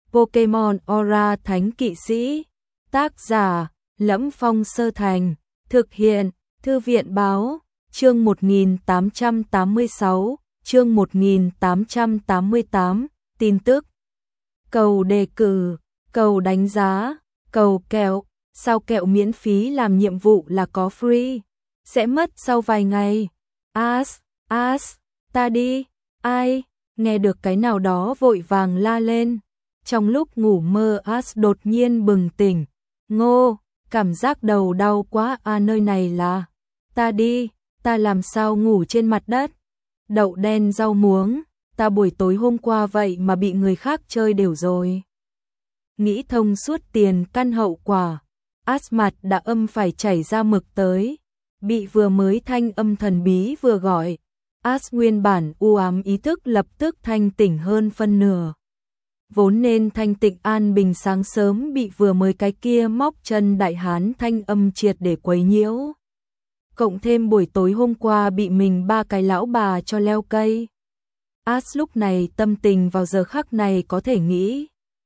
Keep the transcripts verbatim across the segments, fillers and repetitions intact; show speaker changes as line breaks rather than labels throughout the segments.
Pokemon Aura Thánh Kỵ Sĩ. Tác giả: Lẫm Phong Sơ Thành. Thực hiện: Thư viện báo. Chương một nghìn tám trăm tám mươi sáu, chương một nghìn tám trăm tám mươi tám, tin tức. Cầu đề cử, cầu đánh giá, cầu kẹo, sao kẹo miễn phí làm nhiệm vụ là có free, sẽ mất sau vài ngày. As, as, ta đi, ai, nghe được cái nào đó vội vàng la lên. Trong lúc ngủ mơ As đột nhiên bừng tỉnh. Ngô, cảm giác đầu đau quá à, nơi này là, ta đi, ta làm sao ngủ trên mặt đất. Đậu đen rau muống, ta buổi tối hôm qua vậy mà bị người khác chơi đều rồi. Nghĩ thông suốt tiền căn hậu quả, As mặt đã âm phải chảy ra mực tới. Bị vừa mới thanh âm thần bí vừa gọi, As nguyên bản u ám ý thức lập tức thanh tỉnh hơn phân nửa. Vốn nên thanh tịnh an bình sáng sớm bị vừa mới cái kia móc chân đại hán thanh âm triệt để quấy nhiễu. Cộng thêm buổi tối hôm qua bị mình ba cái lão bà cho leo cây. As lúc này tâm tình vào giờ khắc này có thể nghĩ.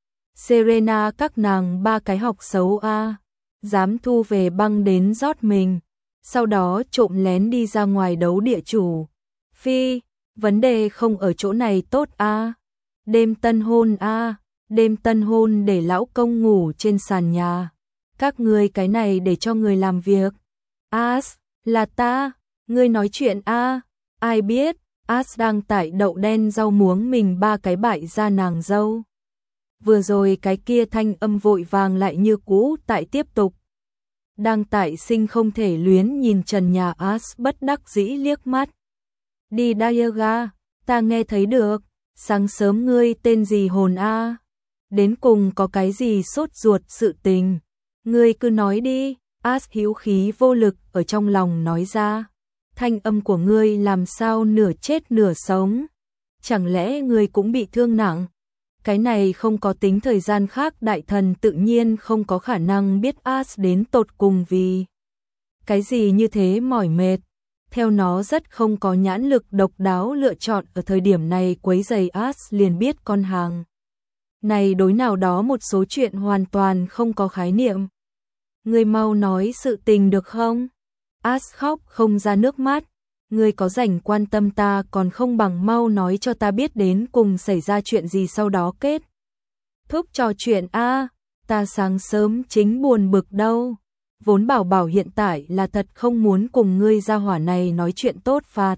Serena các nàng ba cái học xấu a, dám thu về băng đến rót mình, sau đó trộm lén đi ra ngoài đấu địa chủ. Phi, vấn đề không ở chỗ này tốt a. Đêm tân hôn a, đêm tân hôn để lão công ngủ trên sàn nhà. Các ngươi cái này để cho người làm việc. As, là ta, ngươi nói chuyện a, ai biết. As đang tại đậu đen rau muống mình ba cái bại ra nàng dâu. Vừa rồi cái kia thanh âm vội vàng lại như cũ tại tiếp tục. Đang tại sinh không thể luyến nhìn trần nhà As bất đắc dĩ liếc mắt. Đi Diaga, ta nghe thấy được, sáng sớm ngươi tên gì hồn a? Đến cùng có cái gì sốt ruột sự tình? Ngươi cứ nói đi, As hữu khí vô lực ở trong lòng nói ra. Thanh âm của ngươi làm sao nửa chết nửa sống? Chẳng lẽ ngươi cũng bị thương nặng? Cái này không có tính thời gian khác, đại thần tự nhiên không có khả năng biết As đến tột cùng vì cái gì như thế mỏi mệt. Theo nó rất không có nhãn lực độc đáo lựa chọn ở thời điểm này quấy rầy As liền biết con hàng này đối nào đó một số chuyện hoàn toàn không có khái niệm. Ngươi mau nói sự tình được không? As khóc không ra nước mắt. Ngươi có rảnh quan tâm ta còn không bằng mau nói cho ta biết đến cùng xảy ra chuyện gì sau đó kết thúc trò chuyện a. Ta sáng sớm chính buồn bực đâu. Vốn bảo bảo hiện tại là thật không muốn cùng ngươi gia hỏa này nói chuyện tốt phạt.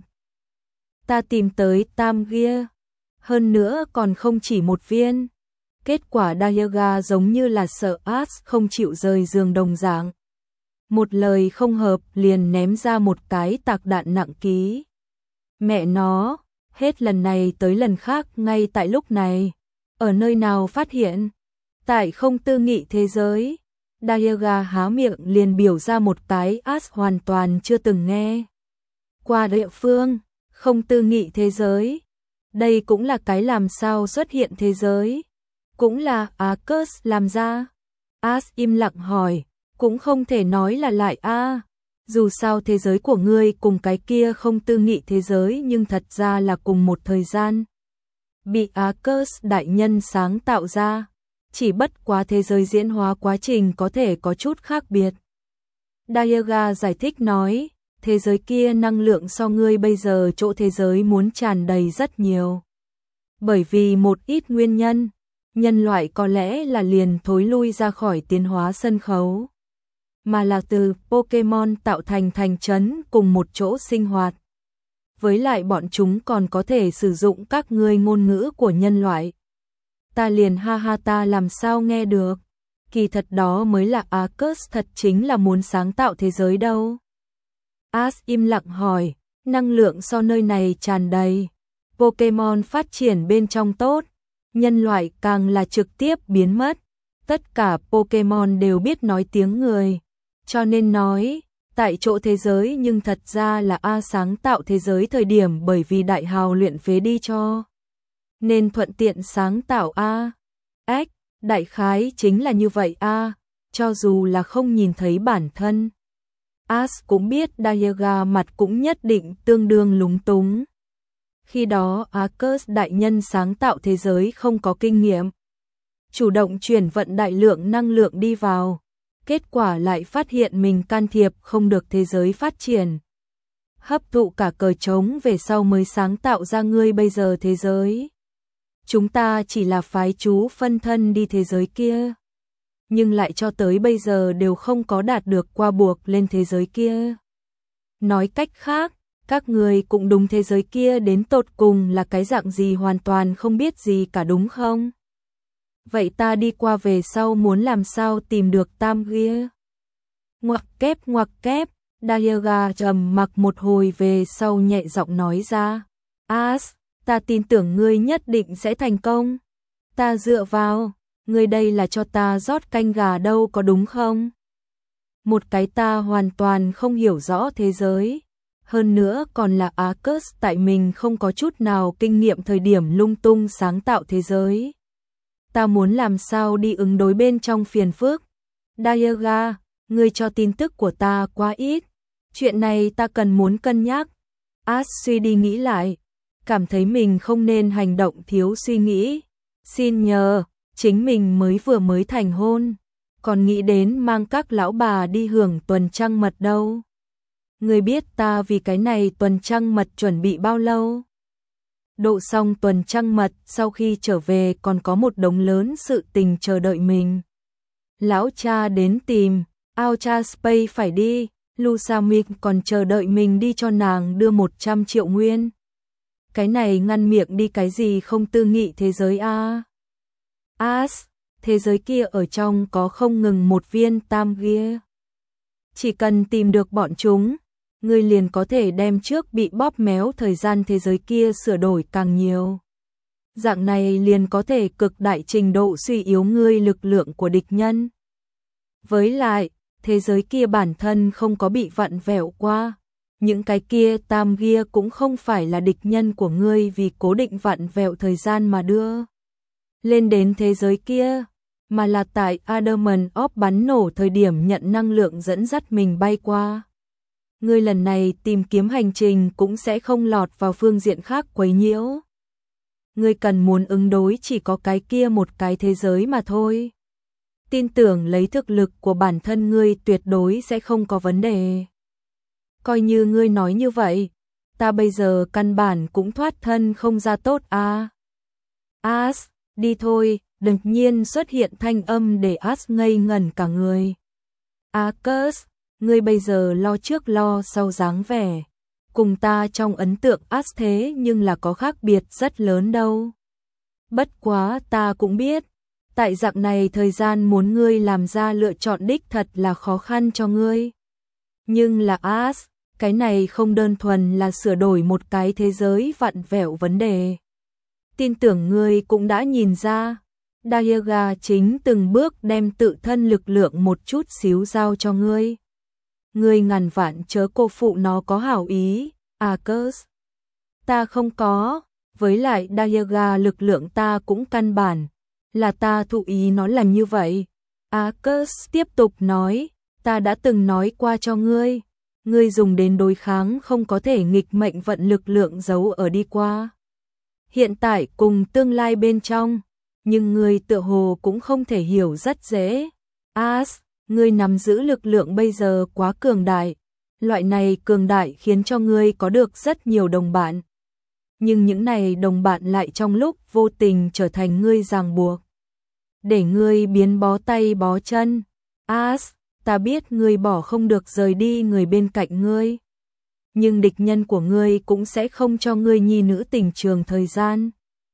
Ta tìm tới tam ghia, hơn nữa còn không chỉ một viên. Kết quả Diaga giống như là sợ As không chịu rời giường đồng dạng. Một lời không hợp liền ném ra một cái tạc đạn nặng ký. Mẹ nó, hết lần này tới lần khác ngay tại lúc này. Ở nơi nào phát hiện? Tại không tư nghị thế giới. Diaga há miệng liền biểu ra một cái As hoàn toàn chưa từng nghe qua địa phương. Không tư nghị thế giới. Đây cũng là cái làm sao xuất hiện thế giới. Cũng là Arcus làm ra. As im lặng hỏi. Cũng không thể nói là lại a. À. Dù sao thế giới của ngươi cùng cái kia không tư nghị thế giới nhưng thật ra là cùng một thời gian. Bị Arcus đại nhân sáng tạo ra. Chỉ bất quá thế giới diễn hóa quá trình có thể có chút khác biệt. Diaga giải thích nói, thế giới kia năng lượng so ngươi bây giờ chỗ thế giới muốn tràn đầy rất nhiều. Bởi vì một ít nguyên nhân, nhân loại có lẽ là liền thối lui ra khỏi tiến hóa sân khấu, mà là từ Pokemon tạo thành thành trấn cùng một chỗ sinh hoạt. Với lại bọn chúng còn có thể sử dụng các ngươi ngôn ngữ của nhân loại. Ta liền ha ha, ta làm sao nghe được. Kỳ thật đó mới là Arcus thật chính là muốn sáng tạo thế giới đâu. As im lặng hỏi, năng lượng so nơi này tràn đầy. Pokemon phát triển bên trong tốt, nhân loại càng là trực tiếp biến mất. Tất cả Pokemon đều biết nói tiếng người. Cho nên nói, tại chỗ thế giới nhưng thật ra là A sáng tạo thế giới thời điểm bởi vì đại hào luyện phế đi cho. Nên thuận tiện sáng tạo A. Ếch, đại khái chính là như vậy A, cho dù là không nhìn thấy bản thân. As cũng biết Diaga mặt cũng nhất định tương đương lúng túng. Khi đó Arcus đại nhân sáng tạo thế giới không có kinh nghiệm. chủ động chuyển vận đại lượng năng lượng đi vào. Kết quả lại phát hiện mình can thiệp không được thế giới phát triển. Hấp thụ cả cờ trống về sau mới sáng tạo ra ngươi bây giờ thế giới. Chúng ta chỉ là phái chú phân thân đi thế giới kia. Nhưng lại cho tới bây giờ đều không có đạt được qua buộc lên thế giới kia. Nói cách khác, các người cũng đúng thế giới kia đến tột cùng là cái dạng gì hoàn toàn không biết gì cả đúng không? Vậy ta đi qua về sau muốn làm sao tìm được Tam Gia? Ngoặc kép ngoặc kép, Dayaga trầm mặc một hồi về sau nhẹ giọng nói ra. As, ta tin tưởng ngươi nhất định sẽ thành công. Ta dựa vào, ngươi đây là cho ta rót canh gà đâu có đúng không? Một cái ta hoàn toàn không hiểu rõ thế giới. Hơn nữa còn là Arcus tại mình không có chút nào kinh nghiệm thời điểm lung tung sáng tạo thế giới. Ta muốn làm sao đi ứng đối bên trong phiền phức. Dayaga, ngươi cho tin tức của ta quá ít. Chuyện này ta cần muốn cân nhắc. As suy đi nghĩ lại. Cảm thấy mình không nên hành động thiếu suy nghĩ. Xin nhờ, chính mình mới vừa mới thành hôn. Còn nghĩ đến mang các lão bà đi hưởng tuần trăng mật đâu. Ngươi biết ta vì cái này tuần trăng mật chuẩn bị bao lâu? Độ xong tuần trăng mật, sau khi trở về còn có một đống lớn sự tình chờ đợi mình. Lão cha đến tìm, Outer Space phải đi, Lusamik còn chờ đợi mình đi cho nàng đưa một trăm triệu nguyên. Cái này ngăn miệng đi cái gì không tư nghị thế giới a. As, thế giới kia ở trong có không ngừng một viên Tam Gia. Chỉ cần tìm được bọn chúng, ngươi liền có thể đem trước bị bóp méo thời gian thế giới kia sửa đổi càng nhiều. Dạng này liền có thể cực đại trình độ suy yếu ngươi lực lượng của địch nhân. Với lại, thế giới kia bản thân không có bị vặn vẹo qua. Những cái kia Tam Gia cũng không phải là địch nhân của ngươi vì cố định vặn vẹo thời gian mà đưa lên đến thế giới kia, mà là tại Adamant of bắn nổ thời điểm nhận năng lượng dẫn dắt mình bay qua. Ngươi lần này tìm kiếm hành trình cũng sẽ không lọt vào phương diện khác quấy nhiễu. Ngươi cần muốn ứng đối chỉ có cái kia một cái thế giới mà thôi. Tin tưởng lấy thực lực của bản thân ngươi tuyệt đối sẽ không có vấn đề. Coi như ngươi nói như vậy, ta bây giờ căn bản cũng thoát thân không ra tốt à. As, đi thôi, đột nhiên xuất hiện thanh âm để As ngây ngẩn cả người. Arcus, ngươi bây giờ lo trước lo sau dáng vẻ. Cùng ta trong ấn tượng As thế nhưng là có khác biệt rất lớn đâu. Bất quá ta cũng biết, tại dạng này thời gian muốn ngươi làm ra lựa chọn đích thật là khó khăn cho ngươi. Nhưng là As, cái này không đơn thuần là sửa đổi một cái thế giới vặn vẹo vấn đề. Tin tưởng ngươi cũng đã nhìn ra, Dayaga chính từng bước đem tự thân lực lượng một chút xíu giao cho ngươi. Ngươi ngàn vạn chớ cô phụ nó có hảo ý, Arcus. Ta không có, với lại Dayaga lực lượng ta cũng căn bản, là ta thụ ý nó làm như vậy. Arcus tiếp tục nói, ta đã từng nói qua cho ngươi, ngươi dùng đến đối kháng không có thể nghịch mệnh vận lực lượng giấu ở đi qua. Hiện tại cùng tương lai bên trong, nhưng ngươi tựa hồ cũng không thể hiểu rất dễ. As, ngươi nắm giữ lực lượng bây giờ quá cường đại, loại này cường đại khiến cho ngươi có được rất nhiều đồng bạn. Nhưng những này đồng bạn lại trong lúc vô tình trở thành ngươi ràng buộc, để ngươi biến bó tay bó chân. As, ta biết ngươi bỏ không được rời đi người bên cạnh ngươi, nhưng địch nhân của ngươi cũng sẽ không cho ngươi nhi nữ tình trường thời gian.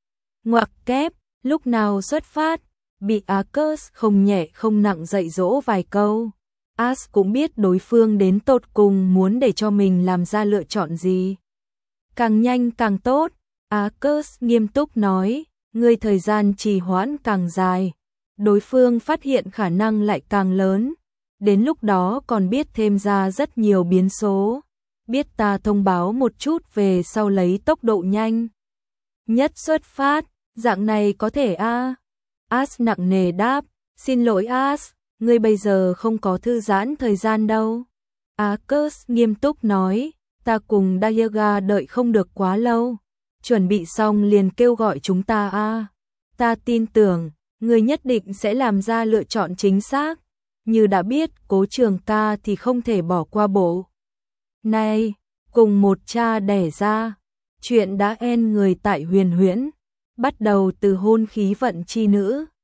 Ngoặc kép, lúc nào xuất phát, bị Arcus không nhẹ không nặng dạy dỗ vài câu. As cũng biết đối phương đến tột cùng muốn để cho mình làm ra lựa chọn gì. Càng nhanh càng tốt, Arcus nghiêm túc nói, ngươi thời gian trì hoãn càng dài, đối phương phát hiện khả năng lại càng lớn. Đến lúc đó còn biết thêm ra rất nhiều biến số. Biết ta thông báo một chút về sau lấy tốc độ nhanh nhất xuất phát, dạng này có thể a? À? As nặng nề đáp, xin lỗi As, ngươi bây giờ không có thư giãn thời gian đâu. Arcus nghiêm túc nói, ta cùng Dayaga đợi không được quá lâu, chuẩn bị xong liền kêu gọi chúng ta a. À? Ta tin tưởng, Ngươi nhất định sẽ làm ra lựa chọn chính xác. Như đã biết Cố Trường Ca thì không thể bỏ qua bộ này, cùng một cha đẻ ra. Chuyện đã en người tại Huyền Huyễn, bắt đầu từ hôn khí vận chi nữ.